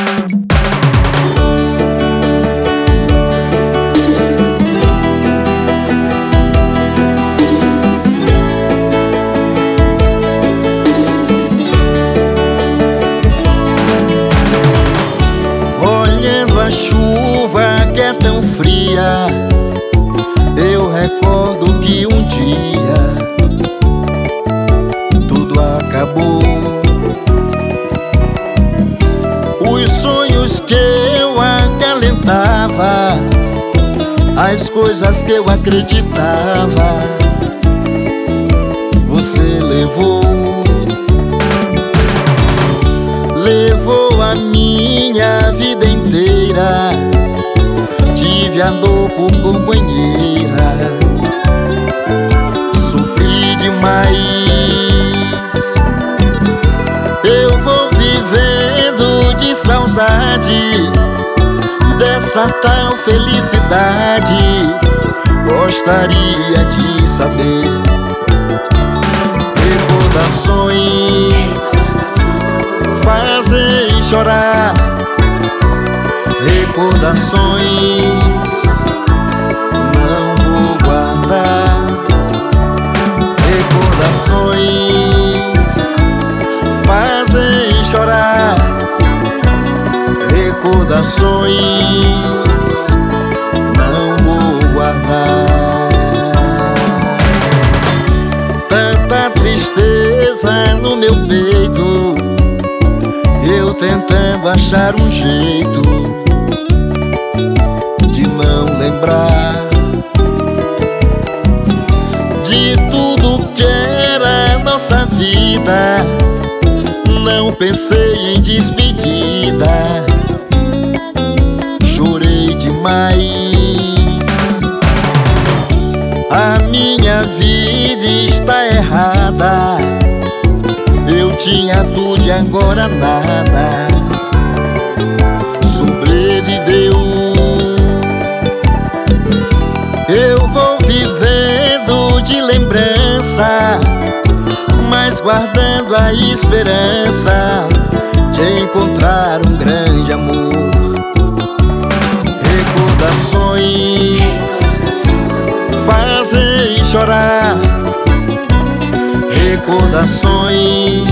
A chuva que é tão fria, eu recordo que um dia tudo acabou. Os sonhos que eu acalentava, as coisas que eu acreditava, você levou. Levou a minha vida inteira, tive a dor por companheira, sofri demais. Eu vou vivendo de saudade dessa tal felicidade. Gostaria de saber recordações fazem chorar, recordações não vou guardar. Recordações fazem chorar, recordações não vou guardar. Tanta tristeza no meu peito, eu tentando achar um jeito de não lembrar de tudo que era nossa vida. Não pensei em despedida, chorei demais. A minha vida está errada, eu tinha tudo e agora nada. Sobreviveu. Eu vou vivendo de lembrança, mas guardando a esperança de encontrar um grande amor. Recordações fazem chorar, recordações